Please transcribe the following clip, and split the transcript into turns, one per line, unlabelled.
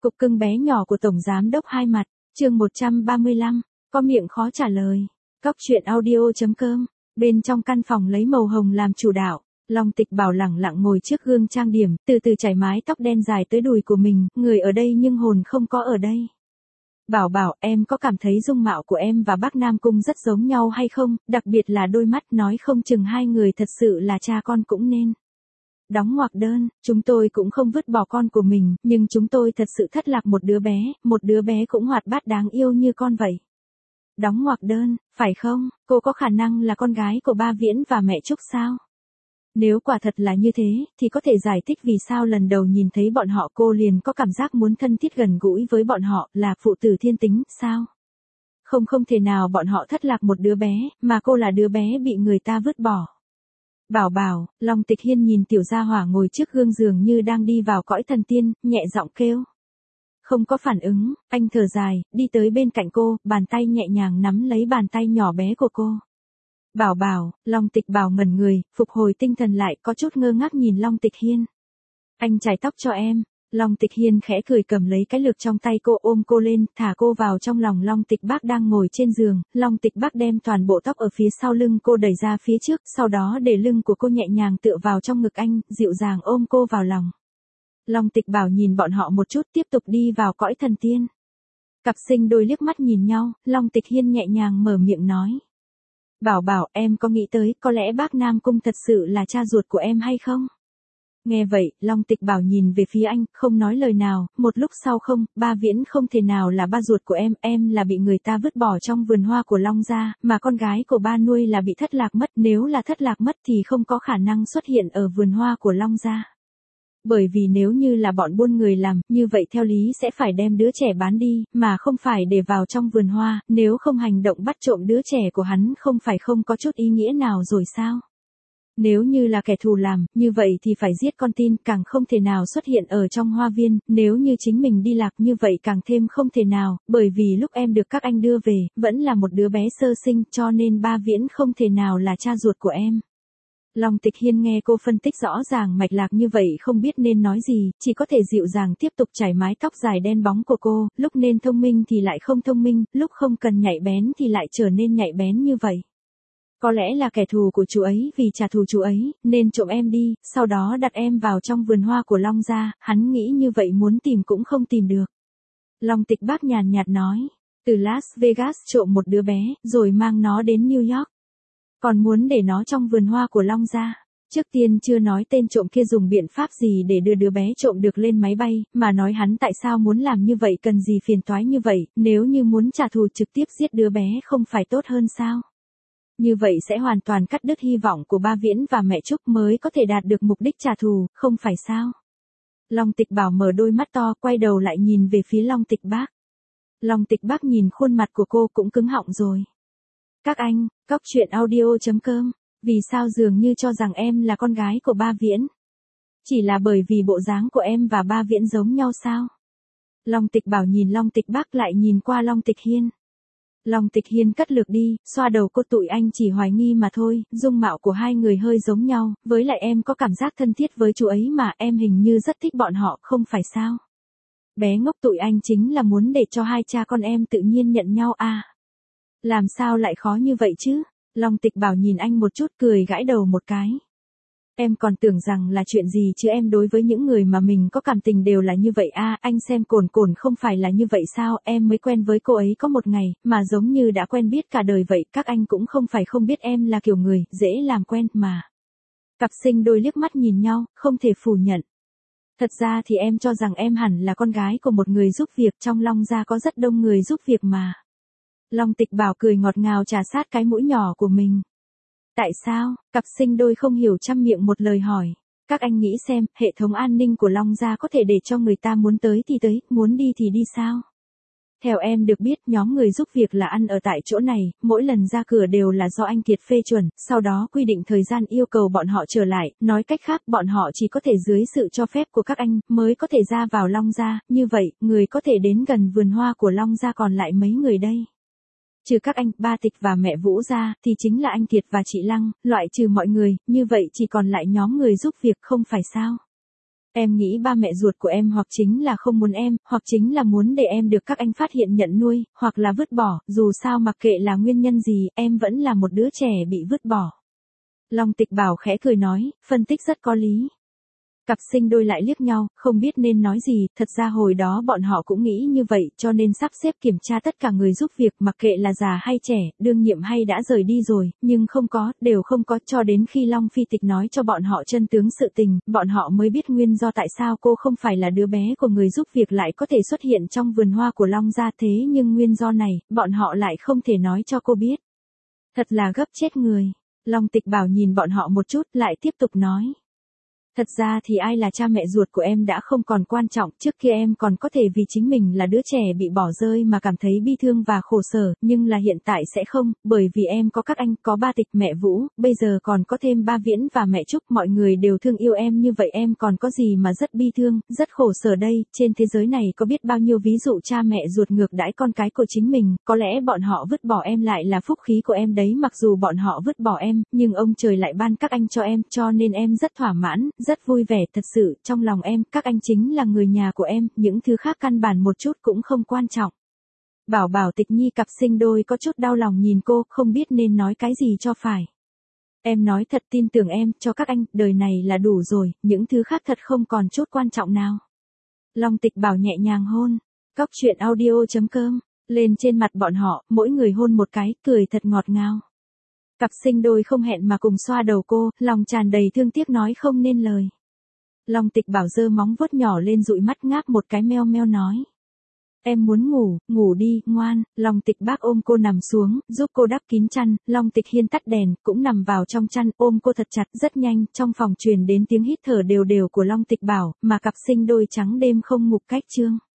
Cục cưng bé nhỏ của Tổng Giám đốc Hai Mặt, chương 135, có miệng khó trả lời. Cóc truyện audio.com, bên trong căn phòng lấy màu hồng làm chủ đạo, Long Tịch Bảo lẳng lặng ngồi trước gương trang điểm, từ từ chải mái tóc đen dài tới đùi của mình, người ở đây nhưng hồn không có ở đây. Bảo Bảo, em có cảm thấy dung mạo của em và bác Nam Cung rất giống nhau hay không, đặc biệt là đôi mắt, nói không chừng hai người thật sự là cha con cũng nên. Đóng ngoặc đơn, chúng tôi cũng không vứt bỏ con của mình, nhưng chúng tôi thật sự thất lạc một đứa bé cũng hoạt bát đáng yêu như con vậy. Đóng ngoặc đơn, phải không, cô có khả năng là con gái của ba Viễn và mẹ Trúc sao? Nếu quả thật là như thế, thì có thể giải thích vì sao lần đầu nhìn thấy bọn họ cô liền có cảm giác muốn thân thiết gần gũi với bọn họ, là phụ tử thiên tính, sao? Không thể nào bọn họ thất lạc một đứa bé, mà cô là đứa bé bị người ta vứt bỏ. Bảo Bảo, Long Tịch Hiên nhìn tiểu gia hỏa ngồi trước gương giường như đang đi vào cõi thần tiên, nhẹ giọng kêu. Không có phản ứng, anh thở dài, đi tới bên cạnh cô, bàn tay nhẹ nhàng nắm lấy bàn tay nhỏ bé của cô. Bảo Bảo, Long Tịch Bảo ngẩn người, phục hồi tinh thần lại, có chút ngơ ngác nhìn Long Tịch Hiên. Anh chải tóc cho em. Long Tịch Hiên khẽ cười cầm lấy cái lược trong tay cô, ôm cô lên, thả cô vào trong lòng Long Tịch Bác đang ngồi trên giường. Long Tịch Bác đem toàn bộ tóc ở phía sau lưng cô đẩy ra phía trước, sau đó để lưng của cô nhẹ nhàng tựa vào trong ngực anh, dịu dàng ôm cô vào lòng. Long Tịch Bảo nhìn bọn họ một chút, tiếp tục đi vào cõi thần tiên. Cặp sinh đôi liếc mắt nhìn nhau, Long Tịch Hiên nhẹ nhàng mở miệng nói. Bảo Bảo, em có nghĩ tới, có lẽ bác Nam Cung thật sự là cha ruột của em hay không? Nghe vậy, Long Tịch Bảo nhìn về phía anh, không nói lời nào, một lúc sau không, ba Viễn không thể nào là ba ruột của em là bị người ta vứt bỏ trong vườn hoa của Long gia, mà con gái của ba nuôi là bị thất lạc mất, nếu là thất lạc mất thì không có khả năng xuất hiện ở vườn hoa của Long gia. Bởi vì nếu như là bọn buôn người làm, như vậy theo lý sẽ phải đem đứa trẻ bán đi, mà không phải để vào trong vườn hoa, nếu không hành động bắt trộm đứa trẻ của hắn không phải không có chút ý nghĩa nào rồi sao? Nếu như là kẻ thù làm, như vậy thì phải giết con tin, càng không thể nào xuất hiện ở trong hoa viên, nếu như chính mình đi lạc như vậy càng thêm không thể nào, bởi vì lúc em được các anh đưa về, vẫn là một đứa bé sơ sinh, cho nên ba Viễn không thể nào là cha ruột của em. Long Tịch Hiên nghe cô phân tích rõ ràng mạch lạc như vậy không biết nên nói gì, chỉ có thể dịu dàng tiếp tục chải mái tóc dài đen bóng của cô, lúc nên thông minh thì lại không thông minh, lúc không cần nhạy bén thì lại trở nên nhạy bén như vậy. Có lẽ là kẻ thù của chú ấy vì trả thù chú ấy, nên trộm em đi, sau đó đặt em vào trong vườn hoa của Long gia, hắn nghĩ như vậy muốn tìm cũng không tìm được. Long Tịch Bác nhàn nhạt nói, từ Las Vegas trộm một đứa bé, rồi mang nó đến New York. Còn muốn để nó trong vườn hoa của Long gia. Trước tiên chưa nói tên trộm kia dùng biện pháp gì để đưa đứa bé trộm được lên máy bay, mà nói hắn tại sao muốn làm như vậy, cần gì phiền toái như vậy, nếu như muốn trả thù trực tiếp giết đứa bé không phải tốt hơn sao? Như vậy sẽ hoàn toàn cắt đứt hy vọng của ba Viễn và mẹ Trúc mới có thể đạt được mục đích trả thù, không phải sao? Long Tịch Bảo mở đôi mắt to, quay đầu lại nhìn về phía Long Tịch Bác. Long Tịch Bác nhìn khuôn mặt của cô cũng cứng họng rồi. Các anh, cóc truyện audio.com, vì sao dường như cho rằng em là con gái của ba Viễn? Chỉ là bởi vì bộ dáng của em và ba Viễn giống nhau sao? Long Tịch Bảo nhìn Long Tịch Bác lại nhìn qua Long Tịch Hiên. Long Tịch Hiên cất lược đi, xoa đầu cô, tụi anh chỉ hoài nghi mà thôi, dung mạo của hai người hơi giống nhau, với lại em có cảm giác thân thiết với chú ấy mà, em hình như rất thích bọn họ, không phải sao? Bé ngốc, tụi anh chính là muốn để cho hai cha con em tự nhiên nhận nhau à? Làm sao lại khó như vậy chứ? Long Tịch Bảo nhìn anh một chút, cười gãi đầu một cái. Em còn tưởng rằng là chuyện gì chứ, em đối với những người mà mình có cảm tình đều là như vậy à, anh xem Cồn Cồn không phải là như vậy sao, em mới quen với cô ấy có một ngày, mà giống như đã quen biết cả đời vậy, các anh cũng không phải không biết em là kiểu người, dễ làm quen mà. Cặp sinh đôi liếc mắt nhìn nhau, không thể phủ nhận. Thật ra thì em cho rằng em hẳn là con gái của một người giúp việc, trong Long gia có rất đông người giúp việc mà. Long Tịch Bảo cười ngọt ngào trà sát cái mũi nhỏ của mình. Tại sao? Cặp sinh đôi không hiểu trăm miệng một lời hỏi. Các anh nghĩ xem, hệ thống an ninh của Long gia có thể để cho người ta muốn tới thì tới, muốn đi thì đi sao? Theo em được biết, nhóm người giúp việc là ăn ở tại chỗ này, mỗi lần ra cửa đều là do anh Kiệt phê chuẩn, sau đó quy định thời gian yêu cầu bọn họ trở lại, nói cách khác bọn họ chỉ có thể dưới sự cho phép của các anh, mới có thể ra vào Long gia, như vậy, người có thể đến gần vườn hoa của Long gia còn lại mấy người đây? Trừ các anh, ba Tịch và mẹ Vũ ra, thì chính là anh Kiệt và chị Lăng, loại trừ mọi người, như vậy chỉ còn lại nhóm người giúp việc, không phải sao? Em nghĩ ba mẹ ruột của em hoặc chính là không muốn em, hoặc chính là muốn để em được các anh phát hiện nhận nuôi, hoặc là vứt bỏ, dù sao mặc kệ là nguyên nhân gì, em vẫn là một đứa trẻ bị vứt bỏ. Long Tịch Bảo khẽ cười nói, phân tích rất có lý. Cặp sinh đôi lại liếc nhau, không biết nên nói gì, thật ra hồi đó bọn họ cũng nghĩ như vậy, cho nên sắp xếp kiểm tra tất cả người giúp việc, mặc kệ là già hay trẻ, đương nhiệm hay đã rời đi rồi, nhưng đều không có, cho đến khi Long Phi Tịch nói cho bọn họ chân tướng sự tình, bọn họ mới biết nguyên do tại sao cô không phải là đứa bé của người giúp việc lại có thể xuất hiện trong vườn hoa của Long gia, thế nhưng nguyên do này, bọn họ lại không thể nói cho cô biết. Thật là gấp chết người. Long Tịch Bảo nhìn bọn họ một chút, lại tiếp tục nói. Thật ra thì ai là cha mẹ ruột của em đã không còn quan trọng, trước kia em còn có thể vì chính mình là đứa trẻ bị bỏ rơi mà cảm thấy bi thương và khổ sở, nhưng là hiện tại sẽ không, bởi vì em có các anh, có ba Tịch, mẹ Vũ, bây giờ còn có thêm ba Viễn và mẹ Trúc, mọi người đều thương yêu em như vậy, em còn có gì mà rất bi thương, rất khổ sở đây, trên thế giới này có biết bao nhiêu ví dụ cha mẹ ruột ngược đãi con cái của chính mình, có lẽ bọn họ vứt bỏ em lại là phúc khí của em đấy, mặc dù bọn họ vứt bỏ em, nhưng ông trời lại ban các anh cho em, cho nên em rất thỏa mãn, rất vui vẻ, thật sự, trong lòng em, các anh chính là người nhà của em, những thứ khác căn bản một chút cũng không quan trọng. Bảo Tịch Nhi cặp sinh đôi có chút đau lòng nhìn cô, không biết nên nói cái gì cho phải. Em nói thật, tin tưởng em, cho các anh, đời này là đủ rồi, những thứ khác thật không còn chút quan trọng nào. Long Tịch Bảo nhẹ nhàng hôn, Cóc Truyện Audio.com, lên trên mặt bọn họ, mỗi người hôn một cái, cười thật ngọt ngào. Cặp sinh đôi không hẹn mà cùng xoa đầu cô, lòng tràn đầy thương tiếc nói không nên lời. Long Tịch Bảo giơ móng vuốt nhỏ lên dụi mắt ngáp một cái meo meo nói. Em muốn ngủ, ngủ đi, ngoan. Long Tịch Bác ôm cô nằm xuống, giúp cô đắp kín chăn, Long Tịch Hiên tắt đèn, cũng nằm vào trong chăn, ôm cô thật chặt, rất nhanh, trong phòng truyền đến tiếng hít thở đều đều của Long Tịch Bảo, mà cặp sinh đôi trắng đêm không ngục cách chương.